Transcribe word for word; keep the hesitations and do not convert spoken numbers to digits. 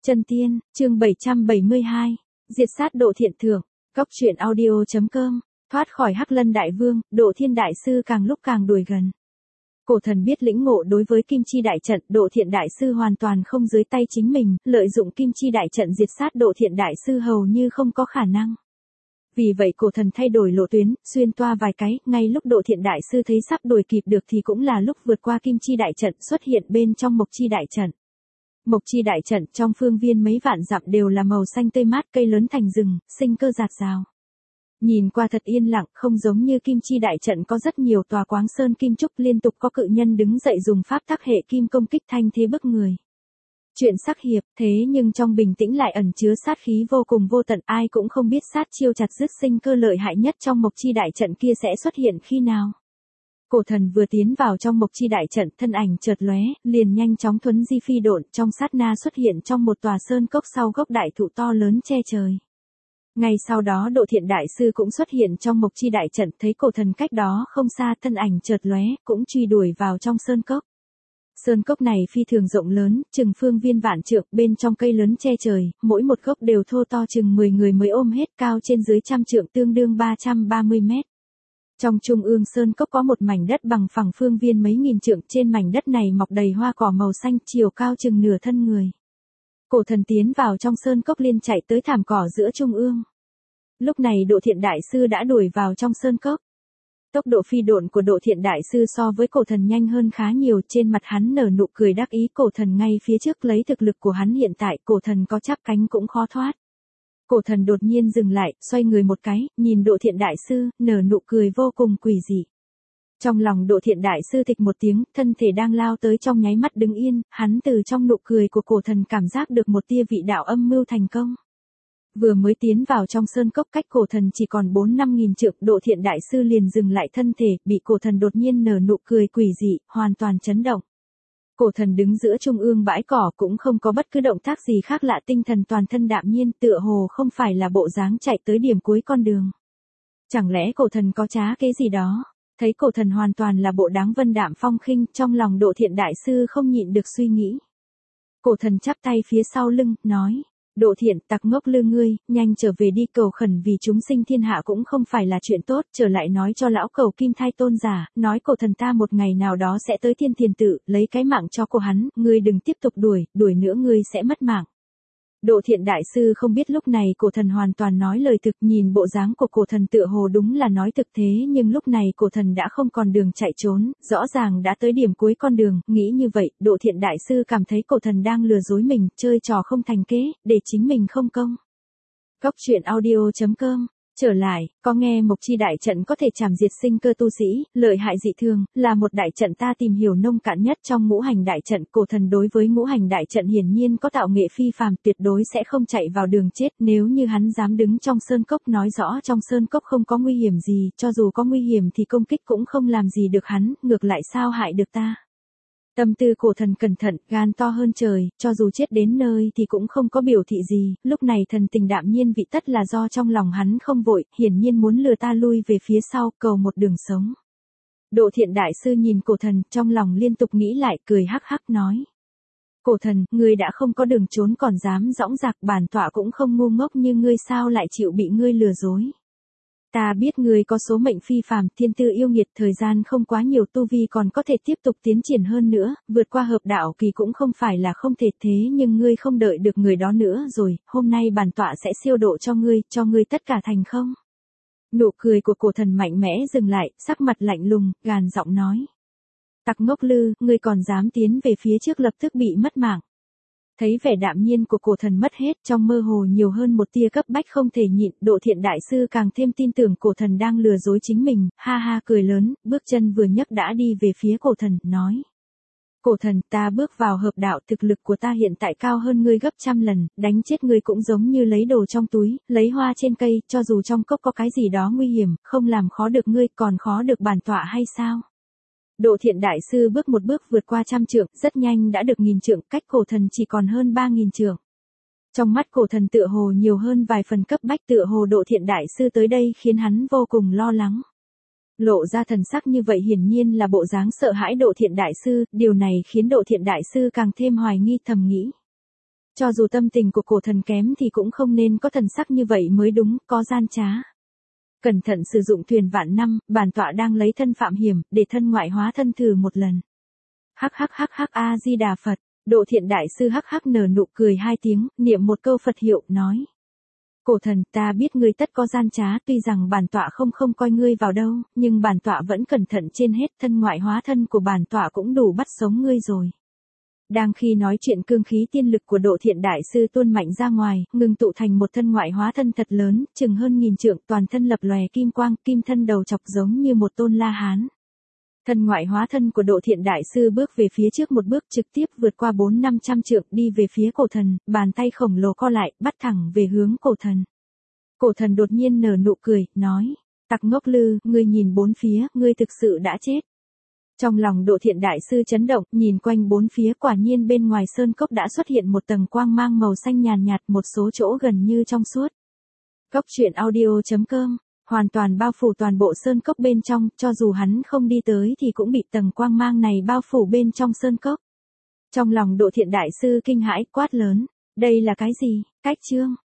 Chân tiên, chương bảy trăm bảy mươi hai, diệt sát Độ Thiện Thượng, Cốc truyện audio chấm com, thoát khỏi Hắc Lân Đại Vương, Độ Thiên Đại Sư càng lúc càng đuổi gần. Cổ thần biết lĩnh ngộ đối với Kim Chi Đại Trận, Độ Thiện Đại Sư hoàn toàn không dưới tay chính mình, lợi dụng Kim Chi Đại Trận diệt sát Độ Thiện Đại Sư hầu như không có khả năng. Vì vậy cổ thần thay đổi lộ tuyến, xuyên toa vài cái, ngay lúc Độ Thiện Đại Sư thấy sắp đuổi kịp được thì cũng là lúc vượt qua Kim Chi Đại Trận xuất hiện bên trong Mộc Chi Đại Trận. Mộc Chi Đại Trận trong phương viên mấy vạn dặm đều là màu xanh tươi mát, cây lớn thành rừng, sinh cơ rạt rào. Nhìn qua thật yên lặng, không giống như Kim Chi Đại Trận có rất nhiều tòa quáng sơn kim trúc, liên tục có cự nhân đứng dậy dùng pháp tắc hệ kim công kích thanh thế bức người. Chuyện sắc hiệp, thế nhưng trong bình tĩnh lại ẩn chứa sát khí vô cùng vô tận, ai cũng không biết sát chiêu chặt dứt sinh cơ lợi hại nhất trong Mộc Chi Đại Trận kia sẽ xuất hiện khi nào. Cổ thần vừa tiến vào trong Mộc Chi Đại Trận, thân ảnh chợt lóe, liền nhanh chóng thuấn di phi độn, trong sát na xuất hiện trong một tòa sơn cốc sau gốc đại thụ to lớn che trời. Ngay sau đó Độ Thiện Đại Sư cũng xuất hiện trong Mộc Chi Đại Trận, thấy cổ thần cách đó không xa, thân ảnh chợt lóe, cũng truy đuổi vào trong sơn cốc. Sơn cốc này phi thường rộng lớn, chừng phương viên vạn trượng, bên trong cây lớn che trời, mỗi một gốc đều thô to chừng mười người mới ôm hết, cao trên dưới trăm trượng, tương đương ba trăm ba mươi mét. Trong trung ương sơn cốc có một mảnh đất bằng phẳng phương viên mấy nghìn trượng, trên mảnh đất này mọc đầy hoa cỏ màu xanh, chiều cao chừng nửa thân người. Cổ thần tiến vào trong sơn cốc liền chạy tới thảm cỏ giữa trung ương. Lúc này Độ Thiện Đại Sư đã đuổi vào trong sơn cốc. Tốc độ phi độn của Độ Thiện Đại Sư so với cổ thần nhanh hơn khá nhiều, trên mặt hắn nở nụ cười đắc ý, cổ thần ngay phía trước, lấy thực lực của hắn hiện tại, cổ thần có chắp cánh cũng khó thoát. Cổ thần đột nhiên dừng lại, xoay người một cái, nhìn Độ Thiện Đại Sư, nở nụ cười vô cùng quỷ dị. Trong lòng Độ Thiện Đại Sư thịch một tiếng, thân thể đang lao tới trong nháy mắt đứng yên, hắn từ trong nụ cười của cổ thần cảm giác được một tia vị đạo âm mưu thành công. Vừa mới tiến vào trong sơn cốc cách cổ thần chỉ còn bốn năm nghìn trượng, Độ Thiện Đại Sư liền dừng lại thân thể, bị cổ thần đột nhiên nở nụ cười quỷ dị, hoàn toàn chấn động. Cổ thần đứng giữa trung ương bãi cỏ, cũng không có bất cứ động tác gì khác lạ, tinh thần toàn thân đạm nhiên, tựa hồ không phải là bộ dáng chạy tới điểm cuối con đường. Chẳng lẽ cổ thần có trá kế gì đó? Thấy cổ thần hoàn toàn là bộ đáng vân đạm phong khinh, trong lòng Độ Thiện Đại Sư không nhịn được suy nghĩ. Cổ thần chắp tay phía sau lưng, nói: Độ Thiện, tặc ngốc lư ngươi, nhanh trở về đi, cầu khẩn vì chúng sinh thiên hạ cũng không phải là chuyện tốt, trở lại nói cho lão cầu Kim Thai Tôn giả, nói cổ thần ta một ngày nào đó sẽ tới Thiên Tiền Tự, lấy cái mạng cho cô hắn, ngươi đừng tiếp tục đuổi, đuổi nữa ngươi sẽ mất mạng. Độ Thiện Đại Sư không biết lúc này cổ thần hoàn toàn nói lời thực, nhìn bộ dáng của cổ thần tựa hồ đúng là nói thực, thế nhưng lúc này cổ thần đã không còn đường chạy trốn, rõ ràng đã tới điểm cuối con đường, nghĩ như vậy, Độ Thiện Đại Sư cảm thấy cổ thần đang lừa dối mình, chơi trò không thành kế, để chính mình không công. Cốc truyện audio chấm com. Trở lại, có nghe Mộc Chi Đại Trận có thể chảm diệt sinh cơ tu sĩ, lợi hại dị thường, là một đại trận ta tìm hiểu nông cạn nhất trong ngũ hành đại trận, cổ thần đối với ngũ hành đại trận hiển nhiên có tạo nghệ phi phàm, tuyệt đối sẽ không chạy vào đường chết, nếu như hắn dám đứng trong sơn cốc nói rõ trong sơn cốc không có nguy hiểm gì, cho dù có nguy hiểm thì công kích cũng không làm gì được hắn, ngược lại sao hại được ta. Tâm tư cổ thần cẩn thận, gan to hơn trời, cho dù chết đến nơi thì cũng không có biểu thị gì, lúc này thần tình đạm nhiên vị tất là do trong lòng hắn không vội, hiển nhiên muốn lừa ta lui về phía sau, cầu một đường sống. Độ Thiện Đại Sư nhìn cổ thần, trong lòng liên tục nghĩ lại, cười hắc hắc nói: Cổ thần, ngươi đã không có đường trốn còn dám dõng dạc, bản tọa cũng không ngu ngốc như ngươi, sao lại chịu bị ngươi lừa dối. Ta biết ngươi có số mệnh phi phàm, thiên tư yêu nghiệt, thời gian không quá nhiều, tu vi còn có thể tiếp tục tiến triển hơn nữa, vượt qua hợp đạo kỳ cũng không phải là không thể, thế nhưng ngươi không đợi được người đó nữa rồi, hôm nay bản tọa sẽ siêu độ cho ngươi, cho ngươi tất cả thành không. Nụ cười của cổ thần mạnh mẽ dừng lại, sắc mặt lạnh lùng, gàn giọng nói: Tặc ngốc lư, ngươi còn dám tiến về phía trước lập tức bị mất mạng. Thấy vẻ đạm nhiên của cổ thần mất hết, trong mơ hồ nhiều hơn một tia cấp bách không thể nhịn, Độ Thiện Đại Sư càng thêm tin tưởng cổ thần đang lừa dối chính mình, ha ha cười lớn, bước chân vừa nhấc đã đi về phía cổ thần, nói: Cổ thần, ta bước vào hợp đạo, thực lực của ta hiện tại cao hơn ngươi gấp trăm lần, đánh chết ngươi cũng giống như lấy đồ trong túi, lấy hoa trên cây, cho dù trong cốc có cái gì đó nguy hiểm, không làm khó được ngươi, còn khó được bản tọa hay sao? Độ Thiện Đại Sư bước một bước vượt qua trăm trượng, rất nhanh đã được nghìn trượng, cách cổ thần chỉ còn hơn ba nghìn trượng. Trong mắt cổ thần tựa hồ nhiều hơn vài phần cấp bách, tựa hồ Độ Thiện Đại Sư tới đây khiến hắn vô cùng lo lắng. Lộ ra thần sắc như vậy hiển nhiên là bộ dáng sợ hãi Độ Thiện Đại Sư, điều này khiến Độ Thiện Đại Sư càng thêm hoài nghi, thầm nghĩ. Cho dù tâm tình của cổ thần kém thì cũng không nên có thần sắc như vậy mới đúng, có gian trá. Cẩn thận sử dụng thuyền vạn năm, bản tọa đang lấy thân phạm hiểm, để thân ngoại hóa thân thử một lần. Hắc hắc hắc hắc A-di-đà Phật, Độ Thiện Đại Sư hắc hắc nở nụ cười hai tiếng, niệm một câu Phật hiệu, nói. Cổ thần, ta biết ngươi tất có gian trá, tuy rằng bản tọa không không coi ngươi vào đâu, nhưng bản tọa vẫn cẩn thận trên hết, thân ngoại hóa thân của bản tọa cũng đủ bắt sống ngươi rồi. Đang khi nói chuyện, cương khí tiên lực của Độ Thiện Đại Sư tuôn mạnh ra ngoài, ngừng tụ thành một thân ngoại hóa thân thật lớn, chừng hơn nghìn trượng, toàn thân lập lòe kim quang, kim thân đầu chọc giống như một tôn La Hán. Thân ngoại hóa thân của Độ Thiện Đại Sư bước về phía trước một bước, trực tiếp vượt qua bốn năm trăm trượng, đi về phía cổ thần, bàn tay khổng lồ co lại, bắt thẳng về hướng cổ thần. Cổ thần đột nhiên nở nụ cười, nói, tặc ngốc lư, ngươi nhìn bốn phía, ngươi thực sự đã chết. Trong lòng Độ Thiện Đại Sư chấn động, nhìn quanh bốn phía, quả nhiên bên ngoài sơn cốc đã xuất hiện một tầng quang mang màu xanh nhàn nhạt, một số chỗ gần như trong suốt. Cốc truyện audio chấm com, hoàn toàn bao phủ toàn bộ sơn cốc bên trong, cho dù hắn không đi tới thì cũng bị tầng quang mang này bao phủ bên trong sơn cốc. Trong lòng Độ Thiện Đại Sư kinh hãi, quát lớn, đây là cái gì, cách chương.